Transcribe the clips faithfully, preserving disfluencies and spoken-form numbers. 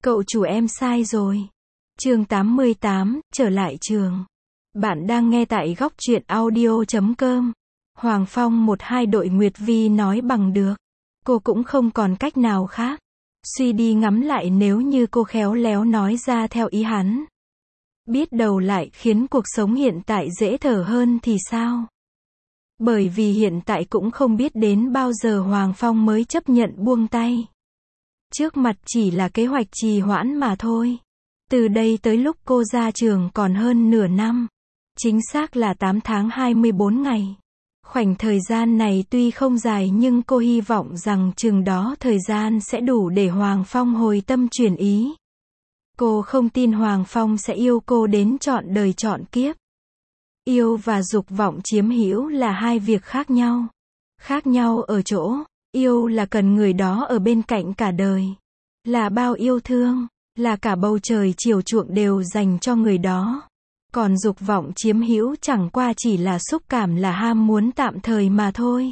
Cậu chủ em sai rồi. Chương tám mươi tám, trở lại trường. Bạn đang nghe tại góc truyện audio chấm com. Hoàng Phong một hai đội Nguyệt Vi nói bằng được. Cô cũng không còn cách nào khác. Suy đi ngắm lại, nếu như cô khéo léo nói ra theo ý hắn, biết đâu lại khiến cuộc sống hiện tại dễ thở hơn thì sao? Bởi vì hiện tại cũng không biết đến bao giờ Hoàng Phong mới chấp nhận buông tay. Trước mặt chỉ là kế hoạch trì hoãn mà thôi. Từ đây tới lúc cô ra trường còn hơn nửa năm. Chính xác là tám tháng hai mươi bốn ngày. Khoảnh thời gian này tuy không dài nhưng cô hy vọng rằng chừng đó thời gian sẽ đủ để Hoàng Phong hồi tâm chuyển ý. Cô không tin Hoàng Phong sẽ yêu cô đến trọn đời trọn kiếp. Yêu và dục vọng chiếm hữu là hai việc khác nhau. Khác nhau ở chỗ, yêu là cần người đó ở bên cạnh cả đời. Là bao yêu thương, là cả bầu trời chiều chuộng đều dành cho người đó. Còn dục vọng chiếm hữu chẳng qua chỉ là xúc cảm, là ham muốn tạm thời mà thôi.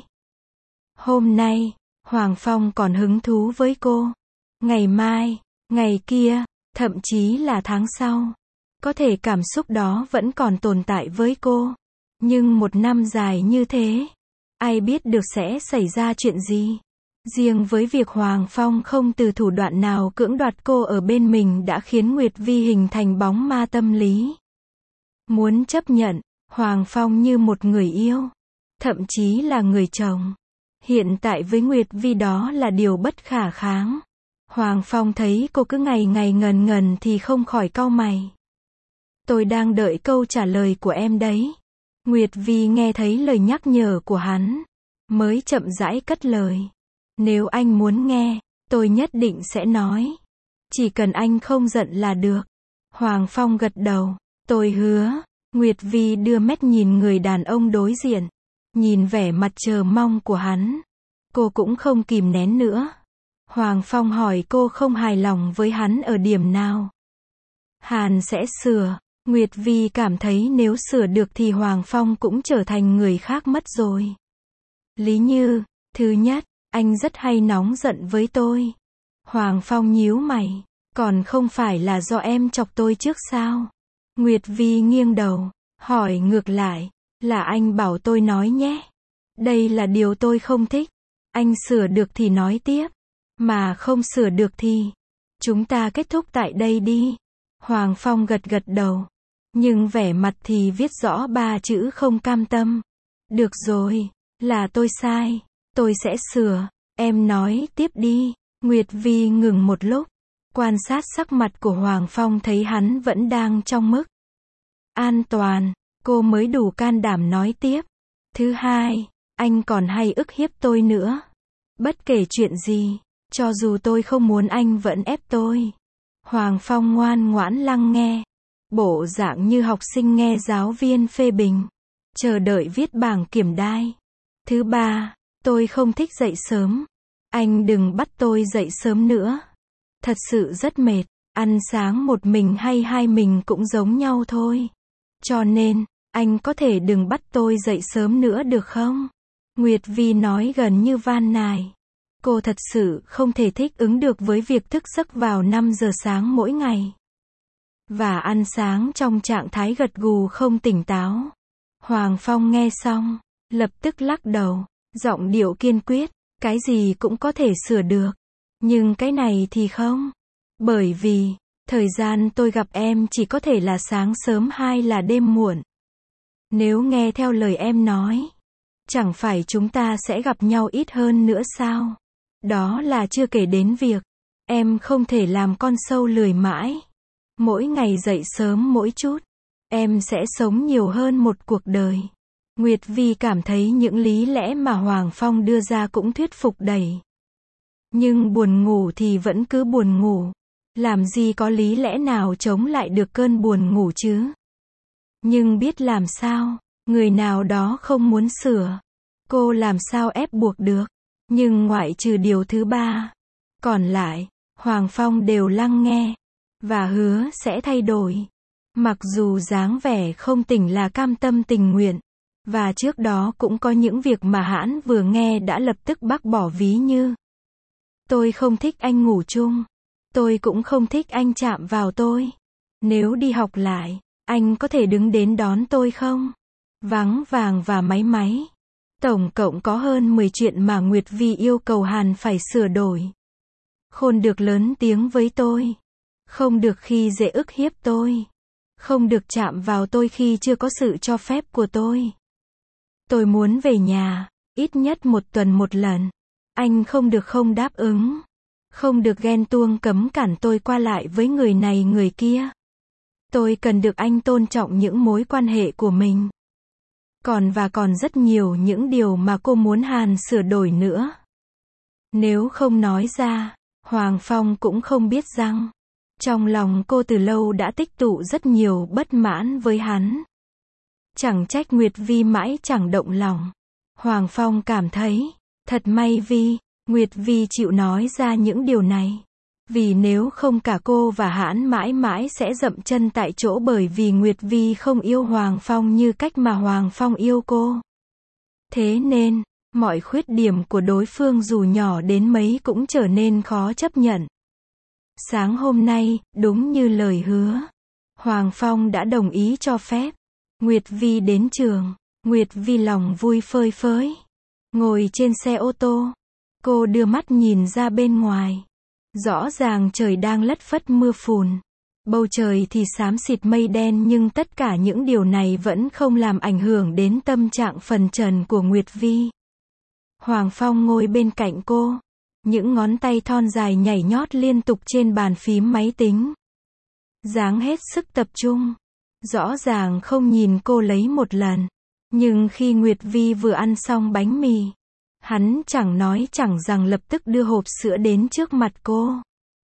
Hôm nay, Hoàng Phong còn hứng thú với cô. Ngày mai, ngày kia, thậm chí là tháng sau, có thể cảm xúc đó vẫn còn tồn tại với cô. Nhưng một năm dài như thế, ai biết được sẽ xảy ra chuyện gì. Riêng với việc Hoàng Phong không từ thủ đoạn nào cưỡng đoạt cô ở bên mình đã khiến Nguyệt Vi hình thành bóng ma tâm lý. Muốn chấp nhận Hoàng Phong như một người yêu, thậm chí là người chồng. Hiện tại với Nguyệt Vi đó là điều bất khả kháng. Hoàng Phong thấy cô cứ ngày ngày ngần ngần thì không khỏi cau mày. Tôi đang đợi câu trả lời của em đấy. Nguyệt Vi nghe thấy lời nhắc nhở của hắn, mới chậm rãi cất lời. Nếu anh muốn nghe, tôi nhất định sẽ nói. Chỉ cần anh không giận là được. Hoàng Phong gật đầu. Tôi hứa. Nguyệt Vi đưa mắt nhìn người đàn ông đối diện. Nhìn vẻ mặt chờ mong của hắn, cô cũng không kìm nén nữa. Hoàng Phong hỏi cô không hài lòng với hắn ở điểm nào. Hàn sẽ sửa. Nguyệt Vi cảm thấy nếu sửa được thì Hoàng Phong cũng trở thành người khác mất rồi. Lý Như, thứ nhất, anh rất hay nóng giận với tôi. Hoàng Phong nhíu mày. Còn không phải là do em chọc tôi trước sao? Nguyệt Vi nghiêng đầu, hỏi ngược lại. Là anh bảo tôi nói nhé. Đây là điều tôi không thích. Anh sửa được thì nói tiếp. Mà không sửa được thì chúng ta kết thúc tại đây đi. Hoàng Phong gật gật đầu. Nhưng vẻ mặt thì viết rõ ba chữ không cam tâm. Được rồi, là tôi sai. Tôi sẽ sửa. Em nói tiếp đi. Nguyệt Vi ngừng một lúc, quan sát sắc mặt của Hoàng Phong, thấy hắn vẫn đang trong mức an toàn. Cô mới đủ can đảm nói tiếp. Thứ hai, anh còn hay ức hiếp tôi nữa. Bất kể chuyện gì, cho dù tôi không muốn anh vẫn ép tôi. Hoàng Phong ngoan ngoãn lắng nghe. Bộ dạng như học sinh nghe giáo viên phê bình, chờ đợi viết bảng kiểm đai. Thứ ba, tôi không thích dậy sớm. Anh đừng bắt tôi dậy sớm nữa. Thật sự rất mệt. Ăn sáng một mình hay hai mình cũng giống nhau thôi. Cho nên, anh có thể đừng bắt tôi dậy sớm nữa được không? Nguyệt Vi nói gần như van nài. Cô thật sự không thể thích ứng được với việc thức giấc vào năm giờ sáng mỗi ngày. Và ăn sáng trong trạng thái gật gù không tỉnh táo. Hoàng Phong nghe xong, lập tức lắc đầu, giọng điệu kiên quyết. Cái gì cũng có thể sửa được. Nhưng cái này thì không. Bởi vì, thời gian tôi gặp em chỉ có thể là sáng sớm hay là đêm muộn. Nếu nghe theo lời em nói, chẳng phải chúng ta sẽ gặp nhau ít hơn nữa sao? Đó là chưa kể đến việc em không thể làm con sâu lười mãi. Mỗi ngày dậy sớm mỗi chút, em sẽ sống nhiều hơn một cuộc đời. Nguyệt Vi cảm thấy những lý lẽ mà Hoàng Phong đưa ra cũng thuyết phục đầy. Nhưng buồn ngủ thì vẫn cứ buồn ngủ. Làm gì có lý lẽ nào chống lại được cơn buồn ngủ chứ? Nhưng biết làm sao, người nào đó không muốn sửa. Cô làm sao ép buộc được? Nhưng ngoại trừ điều thứ ba, còn lại, Hoàng Phong đều lắng nghe. Và hứa sẽ thay đổi. Mặc dù dáng vẻ không tỉnh là cam tâm tình nguyện. Và trước đó cũng có những việc mà hắn vừa nghe đã lập tức bác bỏ, ví như: tôi không thích anh ngủ chung. Tôi cũng không thích anh chạm vào tôi. Nếu đi học lại, anh có thể đứng đến đón tôi không? Vắng vàng và máy máy. Tổng cộng có hơn mười chuyện mà Nguyệt Vi yêu cầu Hàn phải sửa đổi. Khôn được lớn tiếng với tôi. Không được khi dễ ức hiếp tôi. Không được chạm vào tôi khi chưa có sự cho phép của tôi. Tôi muốn về nhà, ít nhất một tuần một lần. Anh không được không đáp ứng. Không được ghen tuông cấm cản tôi qua lại với người này người kia. Tôi cần được anh tôn trọng những mối quan hệ của mình. Còn và còn rất nhiều những điều mà cô muốn Hàn sửa đổi nữa. Nếu không nói ra, Hoàng Phong cũng không biết rằng, trong lòng cô từ lâu đã tích tụ rất nhiều bất mãn với hắn. Chẳng trách Nguyệt Vi mãi chẳng động lòng. Hoàng Phong cảm thấy, thật may vì, Nguyệt Vi chịu nói ra những điều này. Vì nếu không cả cô và hắn mãi mãi sẽ dậm chân tại chỗ bởi vì Nguyệt Vi không yêu Hoàng Phong như cách mà Hoàng Phong yêu cô. Thế nên, mọi khuyết điểm của đối phương dù nhỏ đến mấy cũng trở nên khó chấp nhận. Sáng hôm nay, đúng như lời hứa, Hoàng Phong đã đồng ý cho phép Nguyệt Vi đến trường. Nguyệt Vi lòng vui phơi phới. Ngồi trên xe ô tô, cô đưa mắt nhìn ra bên ngoài. Rõ ràng trời đang lất phất mưa phùn. Bầu trời thì xám xịt mây đen nhưng tất cả những điều này vẫn không làm ảnh hưởng đến tâm trạng phần trần của Nguyệt Vi. Hoàng Phong ngồi bên cạnh cô. Những ngón tay thon dài nhảy nhót liên tục trên bàn phím máy tính. Dáng hết sức tập trung. Rõ ràng không nhìn cô lấy một lần. Nhưng khi Nguyệt Vi vừa ăn xong bánh mì, hắn chẳng nói chẳng rằng lập tức đưa hộp sữa đến trước mặt cô.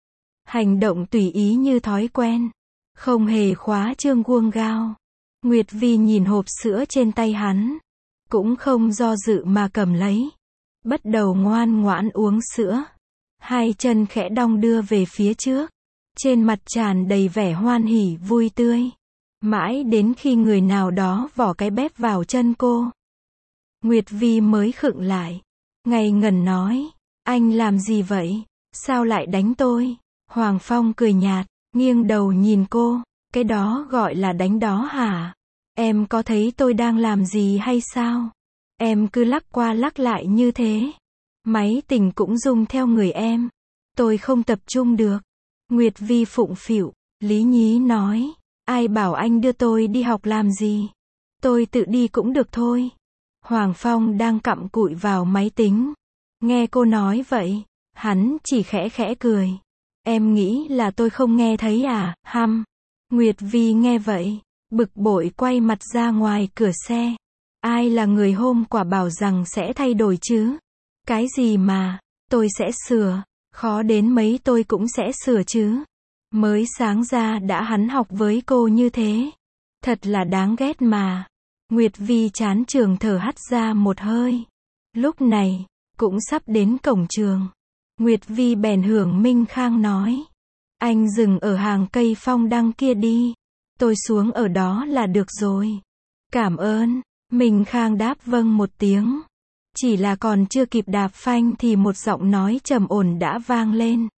Hành động tùy ý như thói quen. Không hề khóa chương guông gao. Nguyệt Vi nhìn hộp sữa trên tay hắn. Cũng không do dự mà cầm lấy. Bắt đầu ngoan ngoãn uống sữa. Hai chân khẽ đong đưa về phía trước. Trên mặt tràn đầy vẻ hoan hỉ vui tươi. Mãi đến khi người nào đó vỏ cái bép vào chân cô. Nguyệt Vi mới khựng lại. Ngây ngẩn nói. Anh làm gì vậy? Sao lại đánh tôi? Hoàng Phong cười nhạt, nghiêng đầu nhìn cô. Cái đó gọi là đánh đó hả? Em có thấy tôi đang làm gì hay sao? Em cứ lắc qua lắc lại như thế. Máy tính cũng rung theo người em. Tôi không tập trung được. Nguyệt Vi phụng phịu, lý nhí nói. Ai bảo anh đưa tôi đi học làm gì? Tôi tự đi cũng được thôi. Hoàng Phong đang cặm cụi vào máy tính. Nghe cô nói vậy, hắn chỉ khẽ khẽ cười. Em nghĩ là tôi không nghe thấy à, hăm. Nguyệt Vi nghe vậy, bực bội quay mặt ra ngoài cửa xe. Ai là người hôm qua bảo rằng sẽ thay đổi chứ? Cái gì mà, tôi sẽ sửa, khó đến mấy tôi cũng sẽ sửa chứ. Mới sáng ra đã hắn học với cô như thế. Thật là đáng ghét mà. Nguyệt Vi chán trường thở hắt ra một hơi. Lúc này, cũng sắp đến cổng trường. Nguyệt Vi bèn hưởng Minh Khang nói. Anh dừng ở hàng cây phong đăng kia đi. Tôi xuống ở đó là được rồi. Cảm ơn. Minh Khang đáp vâng một tiếng. Chỉ là còn chưa kịp đạp phanh thì một giọng nói trầm ổn đã vang lên.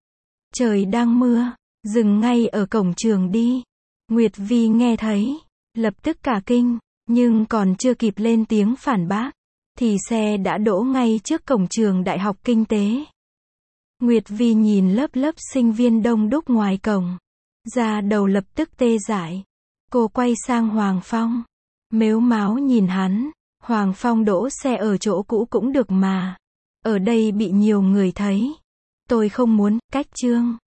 Trời đang mưa, dừng ngay ở cổng trường đi. Nguyệt Vi nghe thấy, lập tức cả kinh, nhưng còn chưa kịp lên tiếng phản bác, thì xe đã đỗ ngay trước cổng trường Đại học Kinh tế. Nguyệt Vi nhìn lớp lớp sinh viên đông đúc ngoài cổng, da đầu lập tức tê dại. Cô quay sang Hoàng Phong, mếu máo nhìn hắn. Hoàng Phong đỗ xe ở chỗ cũ cũng được mà. Ở đây bị nhiều người thấy. Tôi không muốn, cách chương.